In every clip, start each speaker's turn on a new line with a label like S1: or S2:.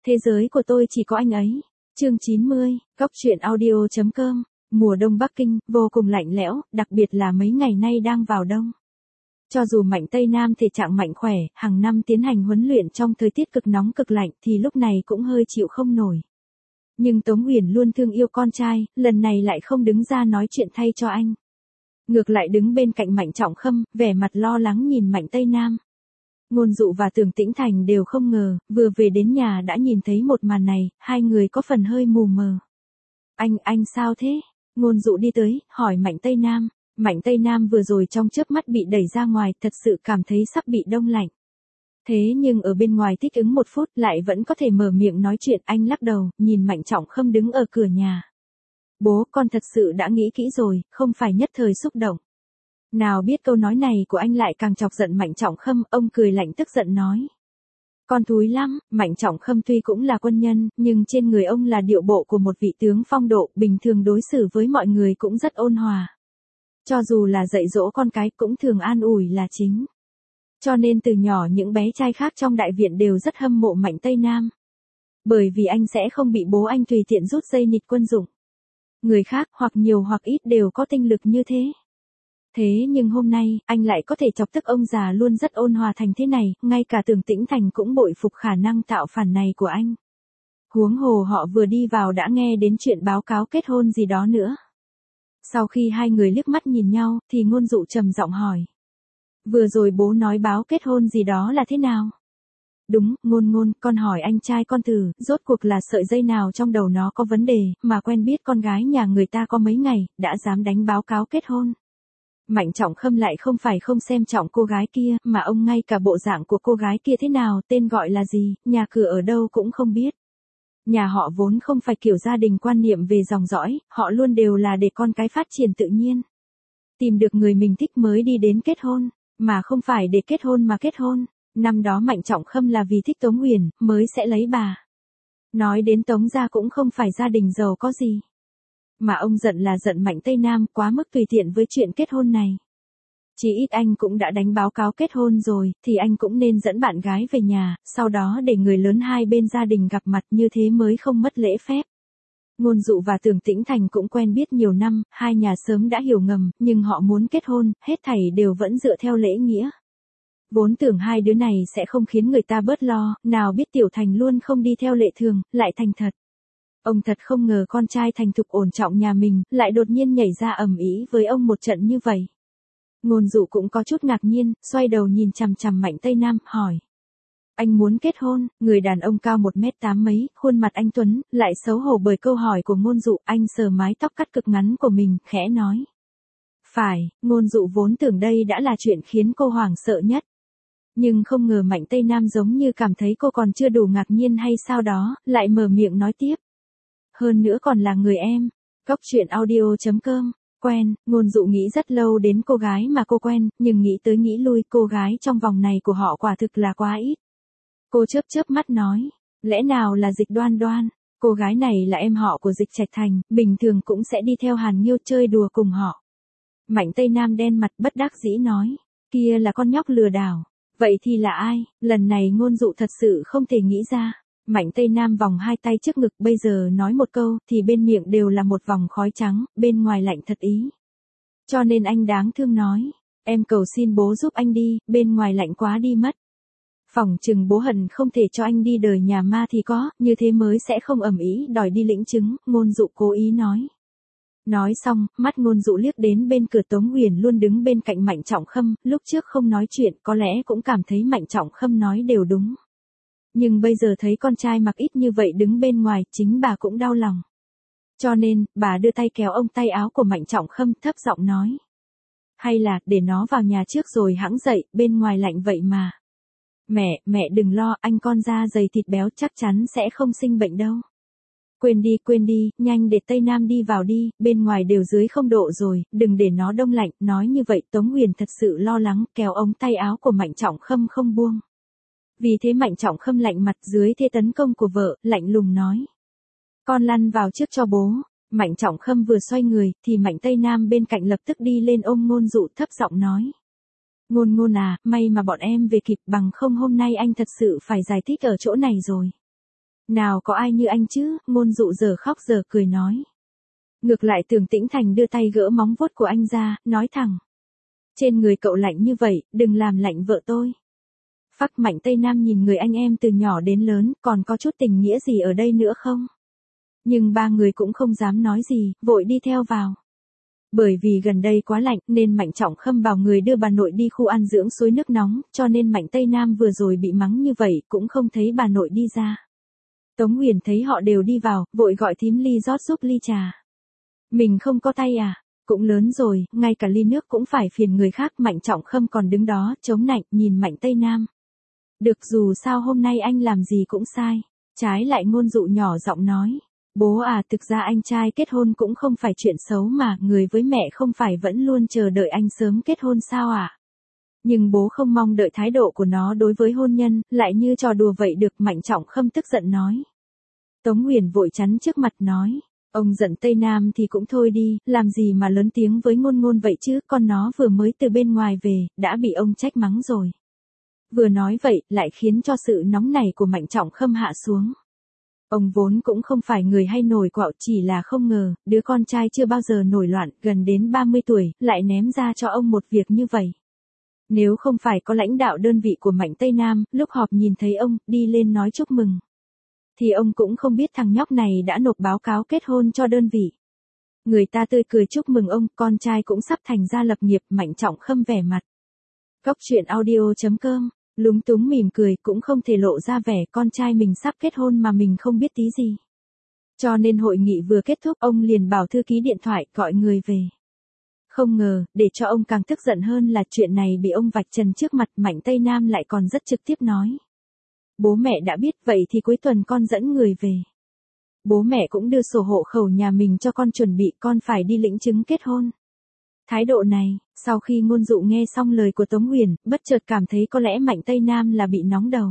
S1: Thế giới của tôi chỉ có anh ấy. Chương 90, Cóc truyện audio.com. Mùa đông Bắc Kinh, vô cùng lạnh lẽo, đặc biệt là mấy ngày nay đang vào đông. Cho dù Mạnh Tây Nam thể trạng mạnh khỏe, hàng năm tiến hành huấn luyện trong thời tiết cực nóng cực lạnh thì lúc này cũng hơi chịu không nổi. Nhưng Tống Uyển luôn thương yêu con trai, lần này lại không đứng ra nói chuyện thay cho anh. Ngược lại đứng bên cạnh Mạnh Trọng Khâm, vẻ mặt lo lắng nhìn Mạnh Tây Nam. Ngôn Dụ và Tưởng Tĩnh Thành đều không ngờ, vừa về đến nhà đã nhìn thấy một màn này, hai người có phần hơi mù mờ. Anh sao thế? Ngôn Dụ đi tới, hỏi Mạnh Tây Nam. Mạnh Tây Nam vừa rồi trong chớp mắt bị đẩy ra ngoài, thật sự cảm thấy sắp bị đông lạnh. Thế nhưng ở bên ngoài thích ứng 1 phút lại vẫn có thể mở miệng nói chuyện. Anh lắc đầu, nhìn Mạnh Trọng Khâm đứng ở cửa nhà. Bố, con thật sự đã nghĩ kỹ rồi, không phải nhất thời xúc động. Nào biết câu nói này của anh lại càng chọc giận Mạnh Trọng Khâm, ông cười lạnh tức giận nói. Con thúi lắm. Mạnh Trọng Khâm tuy cũng là quân nhân, nhưng trên người ông là điệu bộ của một vị tướng phong độ, bình thường đối xử với mọi người cũng rất ôn hòa. Cho dù là dạy dỗ con cái cũng thường an ủi là chính. Cho nên từ nhỏ những bé trai khác trong đại viện đều rất hâm mộ Mạnh Tây Nam. Bởi vì anh sẽ không bị bố anh tùy tiện rút dây nịt quân dụng. Người khác hoặc nhiều hoặc ít đều có tinh lực như thế. Thế nhưng hôm nay, anh lại có thể chọc tức ông già luôn rất ôn hòa thành thế này, ngay cả Tưởng Tĩnh Thành cũng bội phục khả năng tạo phản này của anh. Huống hồ họ vừa đi vào đã nghe đến chuyện báo cáo kết hôn gì đó nữa. Sau khi hai người liếc mắt nhìn nhau, thì Ngôn Dụ trầm giọng hỏi. Vừa rồi bố nói báo kết hôn gì đó là thế nào? Đúng, Ngôn, con hỏi anh trai con thử, rốt cuộc là sợi dây nào trong đầu nó có vấn đề, mà quen biết con gái nhà người ta có mấy ngày, đã dám đánh báo cáo kết hôn. Mạnh Trọng Khâm lại không phải không xem trọng cô gái kia, mà ông ngay cả bộ dạng của cô gái kia thế nào, tên gọi là gì, nhà cửa ở đâu cũng không biết. Nhà họ vốn không phải kiểu gia đình quan niệm về dòng dõi, họ luôn đều là để con cái phát triển tự nhiên. Tìm được người mình thích mới đi đến kết hôn, mà không phải để kết hôn mà kết hôn. Năm đó Mạnh Trọng Khâm là vì thích Tống Uyển, mới sẽ lấy bà. Nói đến Tống gia cũng không phải gia đình giàu có gì. Mà ông giận là giận Mạnh Tây Nam quá mức tùy tiện với chuyện kết hôn này. Chỉ ít anh cũng đã đánh báo cáo kết hôn rồi, thì anh cũng nên dẫn bạn gái về nhà, sau đó để người lớn hai bên gia đình gặp mặt, như thế mới không mất lễ phép. Ngôn Dụ và Tưởng Tĩnh Thành cũng quen biết nhiều năm, hai nhà sớm đã hiểu ngầm, nhưng họ muốn kết hôn, hết thảy đều vẫn dựa theo lễ nghĩa. Vốn tưởng hai đứa này sẽ không khiến người ta bớt lo, nào biết Tiểu Thành luôn không đi theo lệ thường, lại thành thật. Ông thật không ngờ con trai thành thục ổn trọng nhà mình, lại đột nhiên nhảy ra ầm ĩ với ông một trận như vậy. Ngôn Dụ cũng có chút ngạc nhiên, xoay đầu nhìn chằm chằm Mạnh Tây Nam, hỏi. Anh muốn kết hôn? Người đàn ông cao 1m8 mấy, khuôn mặt anh tuấn, lại xấu hổ bởi câu hỏi của Ngôn Dụ, anh sờ mái tóc cắt cực ngắn của mình, khẽ nói. Phải, Ngôn Dụ vốn tưởng đây đã là chuyện khiến cô hoảng sợ nhất. Nhưng không ngờ Mạnh Tây Nam giống như cảm thấy cô còn chưa đủ ngạc nhiên hay sao đó, lại mở miệng nói tiếp. Hơn nữa còn là người em. Cóc truyện audio.com. Quen, Ngôn Dụ nghĩ rất lâu đến cô gái mà cô quen, nhưng nghĩ tới nghĩ lui, cô gái trong vòng này của họ quả thực là quá ít. Cô chớp mắt nói, lẽ nào là Dịch Đoan Đoan? Cô gái này là em họ của Dịch Trạch Thành, bình thường cũng sẽ đi theo Hàn Nghiêu chơi đùa cùng họ. Mạnh Tây Nam đen mặt bất đắc dĩ nói, kia là con nhóc lừa đảo. Vậy thì là ai? Lần này Ngôn Dụ thật sự không thể nghĩ ra. Mạnh Tây Nam vòng hai tay trước ngực, bây giờ nói một câu, thì bên miệng đều là một vòng khói trắng, bên ngoài lạnh thật ý. Cho nên anh đáng thương nói, em cầu xin bố giúp anh đi, bên ngoài lạnh quá đi mất. Phỏng chừng bố hận không thể cho anh đi đời nhà ma thì có, như thế mới sẽ không ầm ĩ đòi đi lĩnh chứng, Ngôn Dụ cố ý nói. Nói xong, mắt Ngôn Dụ liếc đến bên cửa Tống Uyển luôn đứng bên cạnh Mạnh Trọng Khâm, lúc trước không nói chuyện, có lẽ cũng cảm thấy Mạnh Trọng Khâm nói đều đúng. Nhưng bây giờ thấy con trai mặc ít như vậy đứng bên ngoài, chính bà cũng đau lòng. Cho nên, bà đưa tay kéo ông tay áo của Mạnh Trọng Khâm, thấp giọng nói. Hay là, để nó vào nhà trước rồi hẵng dậy, bên ngoài lạnh vậy mà. Mẹ đừng lo, anh con da dày thịt béo chắc chắn sẽ không sinh bệnh đâu. Quên đi, nhanh để Tây Nam đi vào đi, bên ngoài đều dưới 0 độ rồi, đừng để nó đông lạnh. Nói như vậy Tống Uyển thật sự lo lắng, kéo ống tay áo của Mạnh Trọng Khâm không buông. Vì thế Mạnh Trọng Khâm lạnh mặt dưới thế tấn công của vợ, lạnh lùng nói. Con lăn vào trước cho bố. Mạnh Trọng Khâm vừa xoay người, thì Mạnh Tây Nam bên cạnh lập tức đi lên ôm Ngôn Dụ, thấp giọng nói. Ngôn à, may mà bọn em về kịp, bằng không hôm nay anh thật sự phải giải thích ở chỗ này rồi. Nào có ai như anh chứ, Ngôn Dụ giờ khóc giờ cười nói. Ngược lại Tưởng Tĩnh Thành đưa tay gỡ móng vuốt của anh ra, nói thẳng. Trên người cậu lạnh như vậy, đừng làm lạnh vợ tôi. Phắc Mạnh Tây Nam nhìn người anh em từ nhỏ đến lớn, còn có chút tình nghĩa gì ở đây nữa không? Nhưng ba người cũng không dám nói gì, vội đi theo vào. Bởi vì gần đây quá lạnh nên Mạnh Trọng Khâm bảo người đưa bà nội đi khu an dưỡng suối nước nóng, cho nên Mạnh Tây Nam vừa rồi bị mắng như vậy cũng không thấy bà nội đi ra. Tống Huyền thấy họ đều đi vào, vội gọi thím Ly rót giúp ly trà. Mình không có tay à? Cũng lớn rồi, ngay cả ly nước cũng phải phiền người khác. Mạnh Trọng Khâm còn đứng đó, chống nạnh, nhìn Mạnh Tây Nam. Được, dù sao hôm nay anh làm gì cũng sai. Trái lại Ngôn Dụ nhỏ giọng nói. Bố à, thực ra anh trai kết hôn cũng không phải chuyện xấu mà, người với mẹ không phải vẫn luôn chờ đợi anh sớm kết hôn sao à? Nhưng bố không mong đợi thái độ của nó đối với hôn nhân, lại như trò đùa vậy được. Mạnh Trọng Khâm tức giận nói. Tống Huyền vội chắn trước mặt nói. Ông giận Tây Nam thì cũng thôi đi, làm gì mà lớn tiếng với Ngôn Ngôn vậy chứ, con nó vừa mới từ bên ngoài về, đã bị ông trách mắng rồi. Vừa nói vậy, lại khiến cho sự nóng này của Mạnh Trọng Khâm hạ xuống. Ông vốn cũng không phải người hay nổi quạo, chỉ là không ngờ, đứa con trai chưa bao giờ nổi loạn, gần đến 30 tuổi, lại ném ra cho ông một việc như vậy. Nếu không phải có lãnh đạo đơn vị của Mạnh Tây Nam, lúc họp nhìn thấy ông, đi lên nói chúc mừng, thì ông cũng không biết thằng nhóc này đã nộp báo cáo kết hôn cho đơn vị. Người ta tươi cười chúc mừng ông, con trai cũng sắp thành gia lập nghiệp. Mạnh Trọng Khâm vẻ mặt. Góc truyện audio.com, lúng túng mỉm cười, cũng không thể lộ ra vẻ con trai mình sắp kết hôn mà mình không biết tí gì. Cho nên hội nghị vừa kết thúc, ông liền bảo thư ký điện thoại gọi người về. Không ngờ, để cho ông càng tức giận hơn là chuyện này bị ông vạch trần trước mặt. Mạnh Tây Nam lại còn rất trực tiếp nói. Bố mẹ đã biết, vậy thì cuối tuần con dẫn người về. Bố mẹ cũng đưa sổ hộ khẩu nhà mình cho con chuẩn bị, con phải đi lĩnh chứng kết hôn. Thái độ này, sau khi Ngôn Dụ nghe xong lời của Tống Huyền, bất chợt cảm thấy có lẽ Mạnh Tây Nam là bị nóng đầu.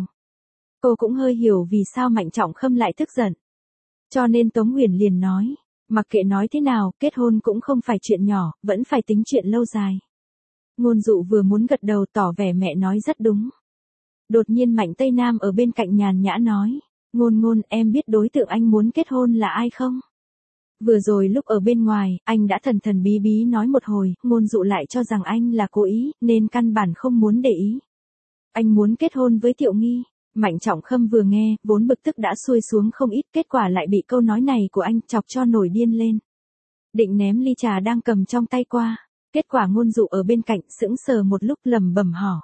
S1: Cô cũng hơi hiểu vì sao Mạnh Trọng Khâm lại tức giận. Cho nên Tống Huyền liền nói, mặc kệ nói thế nào, kết hôn cũng không phải chuyện nhỏ, vẫn phải tính chuyện lâu dài. Ngôn Dụ vừa muốn gật đầu tỏ vẻ mẹ nói rất đúng. Đột nhiên Mạnh Tây Nam ở bên cạnh nhàn nhã nói, Ngôn Ngôn, em biết đối tượng anh muốn kết hôn là ai không? Vừa rồi lúc ở bên ngoài, anh đã thần thần bí bí nói một hồi, Ngôn Dụ lại cho rằng anh là cố ý, nên căn bản không muốn để ý. Anh muốn kết hôn với Thiệu Nghi. Mạnh Trọng Khâm vừa nghe, vốn bực tức đã xuôi xuống không ít, kết quả lại bị câu nói này của anh chọc cho nổi điên lên. Định ném ly trà đang cầm trong tay qua, kết quả Ngôn Dụ ở bên cạnh sững sờ một lúc lẩm bẩm hỏi.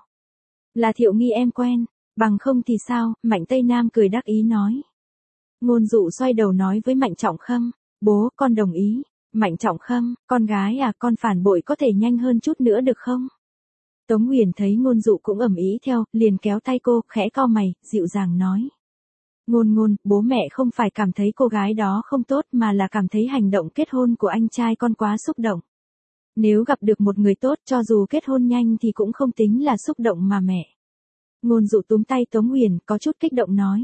S1: Là Thiệu Nghi em quen, bằng không thì sao? Mạnh Tây Nam cười đắc ý nói. Ngôn Dụ xoay đầu nói với Mạnh Trọng Khâm, bố, con đồng ý. Mạnh Trọng Khâm, con gái à, con phản bội có thể nhanh hơn chút nữa được không? Tống Huyền thấy Ngôn Dụ cũng ầm ĩ theo, liền kéo tay cô, khẽ cau mày, dịu dàng nói. Ngôn Ngôn, bố mẹ không phải cảm thấy cô gái đó không tốt mà là cảm thấy hành động kết hôn của anh trai con quá xúc động. Nếu gặp được một người tốt, cho dù kết hôn nhanh thì cũng không tính là xúc động mà mẹ. Ngôn Dụ túm tay Tống Huyền, có chút kích động nói.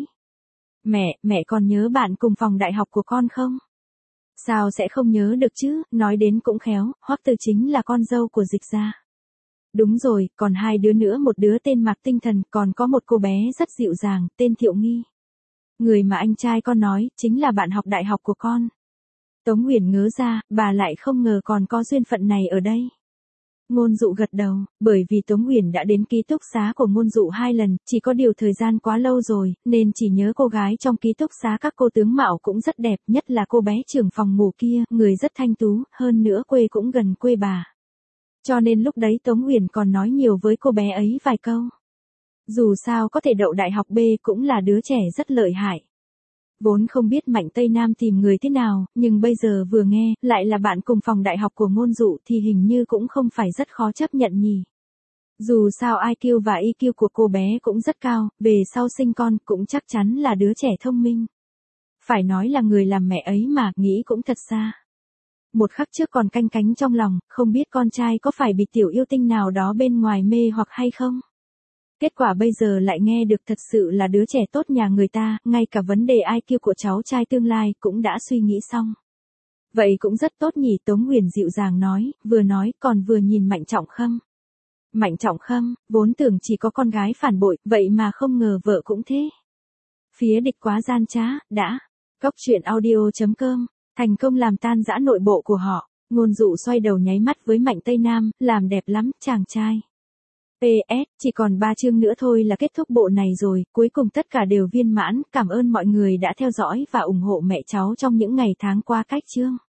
S1: Mẹ còn nhớ bạn cùng phòng đại học của con không? Sao sẽ không nhớ được chứ, nói đến cũng khéo, Hoắc Từ chính là con dâu của Dịch gia. Đúng rồi, còn hai đứa nữa, một đứa tên Mạc Tinh Thần, còn có một cô bé rất dịu dàng, tên Thiệu Nghi. Người mà anh trai con nói, chính là bạn học đại học của con. Tống Huyền ngớ ra, bà lại không ngờ còn có duyên phận này ở đây. Ngôn Dụ gật đầu, bởi vì Tống Huyền đã đến ký túc xá của Ngôn Dụ 2 lần, chỉ có điều thời gian quá lâu rồi, nên chỉ nhớ cô gái trong ký túc xá các cô tướng mạo cũng rất đẹp, nhất là cô bé trưởng phòng ngủ kia, người rất thanh tú, hơn nữa quê cũng gần quê bà. Cho nên lúc đấy Tống Huyền còn nói nhiều với cô bé ấy vài câu. Dù sao có thể đậu đại học B cũng là đứa trẻ rất lợi hại. Vốn không biết Mạnh Tây Nam tìm người thế nào, nhưng bây giờ vừa nghe, lại là bạn cùng phòng đại học của Ngôn Dụ thì hình như cũng không phải rất khó chấp nhận nhỉ. Dù sao IQ và EQ của cô bé cũng rất cao, về sau sinh con cũng chắc chắn là đứa trẻ thông minh. Phải nói là người làm mẹ ấy mà, nghĩ cũng thật xa. Một khắc trước còn canh cánh trong lòng, không biết con trai có phải bị tiểu yêu tinh nào đó bên ngoài mê hoặc hay không. Kết quả bây giờ lại nghe được thật sự là đứa trẻ tốt nhà người ta, ngay cả vấn đề IQ của cháu trai tương lai cũng đã suy nghĩ xong. Vậy cũng rất tốt nhỉ, Tống Huyền dịu dàng nói, vừa nói còn vừa nhìn Mạnh Trọng Khâm. Mạnh Trọng Khâm, vốn tưởng chỉ có con gái phản bội, vậy mà không ngờ vợ cũng thế. Phía địch quá gian trá, đã. Cóc truyện audio.com, thành công làm tan rã nội bộ của họ. Ngôn Dụ xoay đầu nháy mắt với Mạnh Tây Nam, làm đẹp lắm, chàng trai. PS, chỉ còn 3 chương nữa thôi là kết thúc bộ này rồi, cuối cùng tất cả đều viên mãn, cảm ơn mọi người đã theo dõi và ủng hộ mẹ cháu trong những ngày tháng qua cách chương.